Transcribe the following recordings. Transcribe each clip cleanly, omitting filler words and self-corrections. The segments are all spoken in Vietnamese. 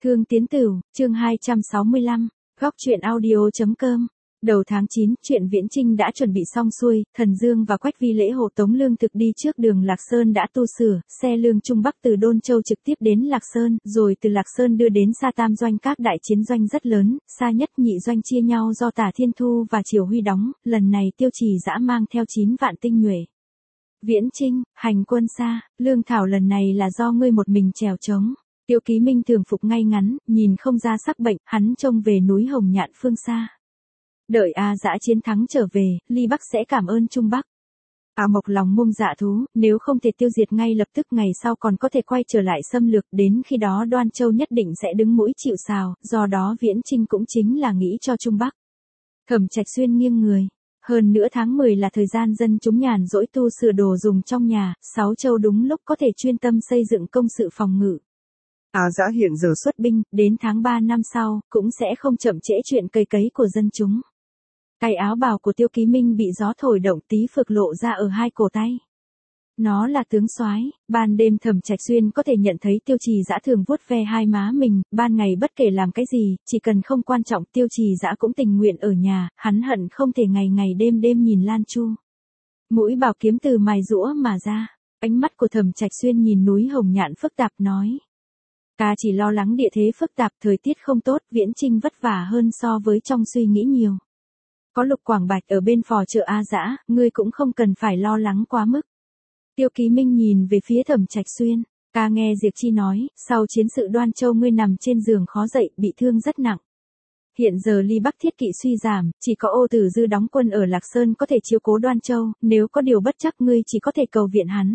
Thương Tiến Tửu, chương 265, góc truyện audio.com. Đầu tháng 9, chuyện Viễn Chinh đã chuẩn bị xong xuôi, Thần Dương và Quách Vi lễ hộ tống lương thực đi trước đường Lạc Sơn đã tu sửa, xe lương Trung Bắc từ Đôn Châu trực tiếp đến Lạc Sơn, rồi từ Lạc Sơn đưa đến Sa Tam Doanh, các đại chiến doanh rất lớn, Sa Nhất Nhị Doanh chia nhau do Tả Thiên Thu và Triều Huy đóng, lần này Tiêu Trì Dã mang theo 9 vạn tinh nhuệ. Viễn Chinh, hành quân xa, lương thảo lần này là do ngươi một mình trèo trống. Tiêu Ký Minh thường phục ngay ngắn, nhìn không ra sắc bệnh, hắn trông về núi Hồng Nhạn phương xa. Đợi A Dã chiến thắng trở về, Ly Bắc sẽ cảm ơn Trung Bắc. A Mộc lòng mông dạ thú, nếu không thể tiêu diệt ngay lập tức ngày sau còn có thể quay trở lại xâm lược, đến khi đó Đoan Châu nhất định sẽ đứng mũi chịu sào, do đó Viễn Chinh cũng chính là nghĩ cho Trung Bắc. Thẩm Trạch Xuyên nghiêng người. Hơn nữa tháng 10 là thời gian dân chúng nhàn rỗi tu sửa đồ dùng trong nhà, 6 châu đúng lúc có thể chuyên tâm xây dựng công sự phòng ngự. A Dã hiện giờ xuất binh, đến tháng 3 năm sau, cũng sẽ không chậm trễ chuyện cày cấy của dân chúng. Cái áo bào của Tiêu Ký Minh bị gió thổi động tí phược lộ ra ở hai cổ tay. Nó là tướng soái. Ban đêm Thẩm Trạch Xuyên có thể nhận thấy Tiêu Trì Dã thường vuốt ve hai má mình, ban ngày bất kể làm cái gì, chỉ cần không quan trọng Tiêu Trì Dã cũng tình nguyện ở nhà, hắn hận không thể ngày ngày đêm đêm nhìn Lan Chu. Mũi bảo kiếm từ mài rũa mà ra, ánh mắt của Thẩm Trạch Xuyên nhìn núi Hồng Nhạn phức tạp nói. Ta chỉ lo lắng địa thế phức tạp, thời tiết không tốt, Viễn Chinh vất vả hơn so với trong suy nghĩ nhiều. Có Lục Quảng Bạch ở bên phò trợ A Dã, ngươi cũng không cần phải lo lắng quá mức. Tiêu Ký Minh nhìn về phía Thẩm Trạch Xuyên, ta nghe Diệp Chi nói, sau chiến sự Đoan Châu ngươi nằm trên giường khó dậy, bị thương rất nặng. Hiện giờ Ly Bắc thiết kỵ suy giảm, chỉ có Ô Tử Dư đóng quân ở Lạc Sơn có thể chiếu cố Đoan Châu, nếu có điều bất chắc ngươi chỉ có thể cầu viện hắn.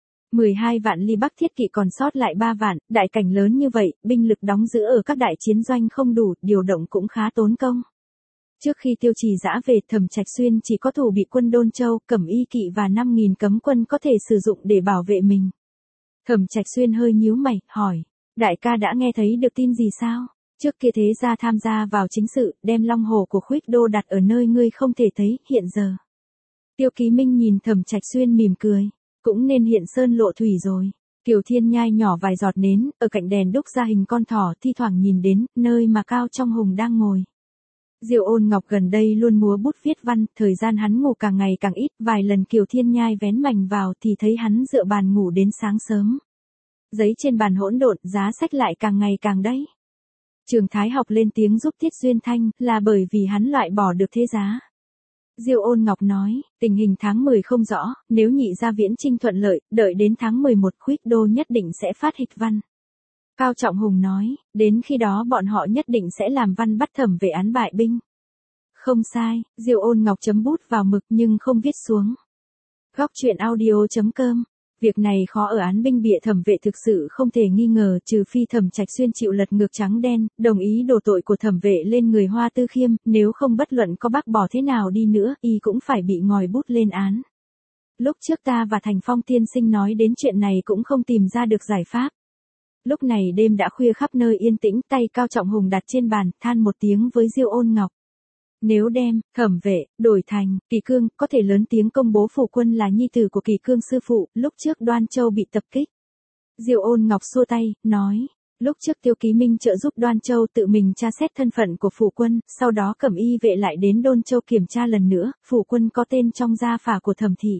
12 vạn Ly Bắc thiết kỵ còn sót lại 3 vạn, đại cảnh lớn như vậy, binh lực đóng giữ ở các đại chiến doanh không đủ, điều động cũng khá tốn công. Trước khi Tiêu Trì Dã về, Thẩm Trạch Xuyên chỉ có thủ bị quân Đôn Châu, Cẩm Y kỵ và 5.000 cấm quân có thể sử dụng để bảo vệ mình. Thẩm Trạch Xuyên hơi nhíu mày, hỏi, đại ca đã nghe thấy được tin gì sao? Trước kia thế gia tham gia vào chính sự, đem Long Hổ của Khuyết Đô đặt ở nơi ngươi không thể thấy, hiện giờ. Tiêu Ký Minh nhìn Thẩm Trạch Xuyên mỉm cười, cũng nên hiện sơn lộ thủy rồi. Kiều Thiên nhai nhỏ vài giọt nến, ở cạnh đèn đúc ra hình con thỏ, thi thoảng nhìn đến, nơi mà Cao Trong Hùng đang ngồi. Diêu Ôn Ngọc gần đây luôn múa bút viết văn, thời gian hắn ngủ càng ngày càng ít, vài lần Kiều Thiên nhai vén mành vào thì thấy hắn dựa bàn ngủ đến sáng sớm. Giấy trên bàn hỗn độn, giá sách lại càng ngày càng đấy. Trường Thái học lên tiếng giúp Tiết Duyên Thanh, là bởi vì hắn loại bỏ được thế giá. Diêu Ôn Ngọc nói, tình hình tháng 10 không rõ, nếu nhị gia Viễn Chinh thuận lợi, đợi đến tháng 11 Khuyết Đô nhất định sẽ phát hịch văn. Cao Trọng Hùng nói, đến khi đó bọn họ nhất định sẽ làm văn bắt thẩm về án bại binh. Không sai, Diêu Ôn Ngọc chấm bút vào mực nhưng không viết xuống. Góc truyện audio.com. Việc này khó ở án binh bịa thẩm vệ thực sự không thể nghi ngờ, trừ phi Thẩm Trạch Xuyên chịu lật ngược trắng đen, đồng ý đổ tội của thẩm vệ lên người Hoa Tư Khiêm, nếu không bất luận có bác bỏ thế nào đi nữa, y cũng phải bị ngòi bút lên án. Lúc trước ta và Thành Phong tiên sinh nói đến chuyện này cũng không tìm ra được giải pháp. Lúc này đêm đã khuya, khắp nơi yên tĩnh, tay Cao Trọng Hùng đặt trên bàn, than một tiếng với Diêu Ôn Ngọc. Nếu đem, thẩm vệ, đổi thành, Kỳ Cương, có thể lớn tiếng công bố Phủ Quân là nhi tử của Kỳ Cương sư phụ, lúc trước Đoan Châu bị tập kích. Diêu Ôn Ngọc xua tay, nói, lúc trước Tiêu Ký Minh trợ giúp Đoan Châu tự mình tra xét thân phận của Phủ Quân, sau đó Cẩm Y vệ lại đến Đôn Châu kiểm tra lần nữa, Phủ Quân có tên trong gia phả của Thẩm thị.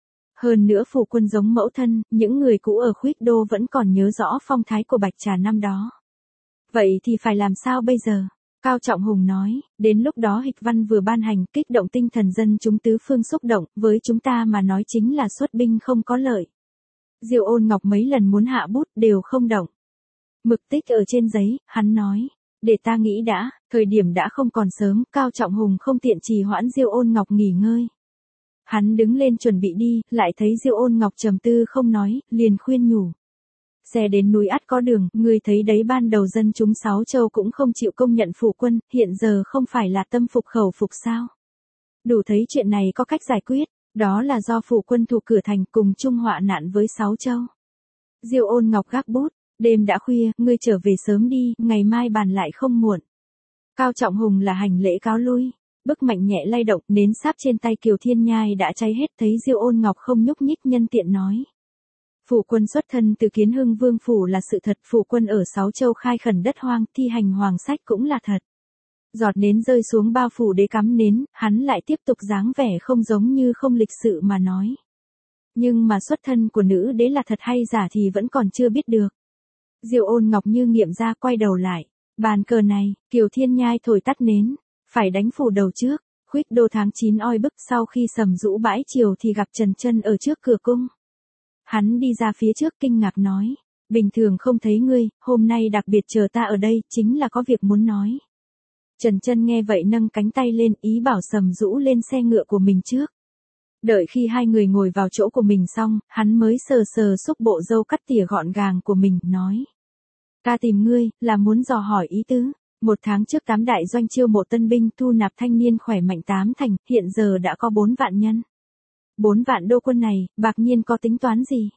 Hơn nữa Phủ Quân giống mẫu thân, những người cũ ở Khuyết Đô vẫn còn nhớ rõ phong thái của Bạch Trà năm đó. Vậy thì phải làm sao bây giờ? Cao Trọng Hùng nói, đến lúc đó hịch văn vừa ban hành, kích động tinh thần dân chúng tứ phương xúc động, với chúng ta mà nói chính là xuất binh không có lợi. Diêu Ôn Ngọc mấy lần muốn hạ bút, đều không động. Mực tích ở trên giấy, hắn nói, để ta nghĩ đã, thời điểm đã không còn sớm, Cao Trọng Hùng không tiện trì hoãn Diêu Ôn Ngọc nghỉ ngơi. Hắn đứng lên chuẩn bị đi, lại thấy Diêu Ôn Ngọc trầm tư không nói, liền khuyên nhủ. Xe đến núi ắt có đường, ngươi thấy đấy, ban đầu dân chúng 6 châu cũng không chịu công nhận Phủ Quân, hiện giờ không phải là tâm phục khẩu phục sao? Đủ thấy chuyện này có cách giải quyết, đó là do Phủ Quân thủ cửa thành cùng chung họa nạn với 6 châu. Diêu Ôn Ngọc gác bút, đêm đã khuya, ngươi trở về sớm đi, ngày mai bàn lại không muộn. Cao Trọng Hùng là hành lễ cáo lui, bức mạnh nhẹ lay động, nến sáp trên tay Kiều Thiên nhai đã cháy hết, thấy Diêu Ôn Ngọc không nhúc nhích nhân tiện nói. Phủ quân xuất thân từ Kiến Hưng Vương phủ là sự thật, phủ quân ở Sáu Châu khai khẩn đất hoang, thi hành hoàng sách cũng là thật. Giọt nến rơi xuống bao phủ đế cắm nến, hắn lại tiếp tục dáng vẻ không giống như không lịch sự mà nói. Nhưng mà xuất thân của nữ đế là thật hay giả thì vẫn còn chưa biết được. Diêu Ôn Ngọc như nghiệm ra quay đầu lại. Bàn cờ này, Kiều Thiên Nhai thổi tắt nến. Phải đánh phủ đầu trước. Khuyết Đô tháng 9 oi bức, sau khi Sầm Dũ bãi chiều thì gặp Trần Chân ở trước cửa cung. Hắn đi ra phía trước kinh ngạc nói. Bình thường không thấy ngươi, hôm nay đặc biệt chờ ta ở đây, chính là có việc muốn nói. Trần Chân nghe vậy nâng cánh tay lên, ý bảo Sầm Dũ lên xe ngựa của mình trước. Đợi khi hai người ngồi vào chỗ của mình xong, hắn mới sờ sờ xúc bộ râu cắt tỉa gọn gàng của mình, nói. Ta tìm ngươi, là muốn dò hỏi ý tứ. 1 tháng trước 8 đại doanh chiêu mộ tân binh, thu nạp thanh niên khỏe mạnh 8 thành, hiện giờ đã có 4 vạn nhân. 4 vạn đô quân này, bạc nhiên có tính toán gì?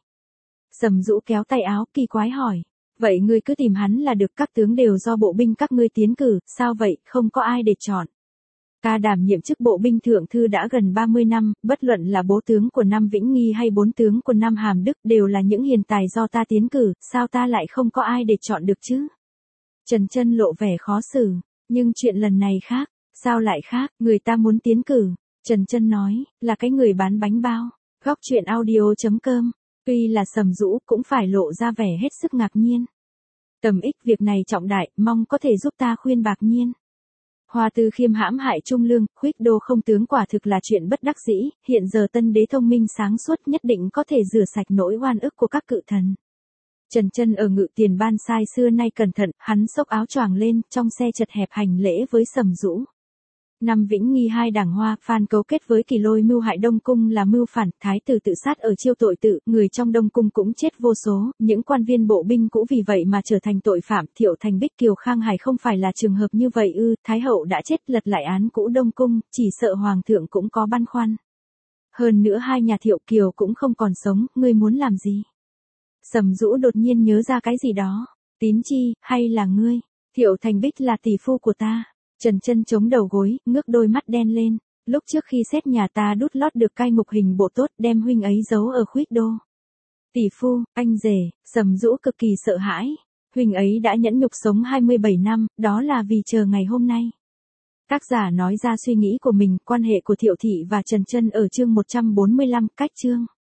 Sầm Dũ kéo tay áo, kỳ quái hỏi. Vậy ngươi cứ tìm hắn là được, các tướng đều do bộ binh các ngươi tiến cử, sao vậy, không có ai để chọn. Ta đảm nhiệm chức bộ binh thượng thư đã gần 30 năm, bất luận là bố tướng của năm Vĩnh Nghi hay 4 tướng của năm Hàm Đức đều là những hiền tài do ta tiến cử, sao ta lại không có ai để chọn được chứ? Trần Chân lộ vẻ khó xử, nhưng chuyện lần này khác, sao lại khác, người ta muốn tiến cử. Trần Chân nói, là cái người bán bánh bao. Góc truyện audio.com, tuy là Sầm Dũ cũng phải lộ ra vẻ hết sức ngạc nhiên. Tầm ích việc này trọng đại, mong có thể giúp ta khuyên Bạc Nhiên. Hoa Tư Khiêm hãm hại Trung Lương, Khuyết Đô không tướng quả thực là chuyện bất đắc dĩ, hiện giờ tân đế thông minh sáng suốt nhất định có thể rửa sạch nỗi oan ức của các cự thần. Trần Chân ở Ngự Tiền Ban sai xưa nay cẩn thận, hắn xốc áo choàng lên, trong xe chật hẹp hành lễ với Sầm Dũ. Năm Vĩnh Nghi 2 đảng Hoa, Phan cấu kết với Kỳ Lôi mưu hại Đông Cung là mưu phản, thái tử tự sát ở Chiêu tội tự, người trong Đông Cung cũng chết vô số, những quan viên bộ binh cũ vì vậy mà trở thành tội phạm. Thiệu Thành Bích Kiều Khang Hải không phải là trường hợp như vậy ư? Thái hậu đã chết, lật lại án cũ Đông Cung, chỉ sợ hoàng thượng cũng có băn khoăn. Hơn nữa hai nhà Thiệu Kiều cũng không còn sống, ngươi muốn làm gì? Sầm Dũ đột nhiên nhớ ra cái gì đó. Tín Chi, hay là ngươi? Thiệu Thành Bích là tỷ phu của ta. Trần Chân chống đầu gối, ngước đôi mắt đen lên. Lúc trước khi xét nhà ta đút lót được cai ngục hình bộ tốt, đem huynh ấy giấu ở Khuyết Đô. Tỷ phu, anh rể. Sầm Dũ cực kỳ sợ hãi. Huynh ấy đã nhẫn nhục sống 27 năm, đó là vì chờ ngày hôm nay. Tác giả nói ra suy nghĩ của mình, quan hệ của Thiệu Thị và Trần Chân ở chương 145, cách chương.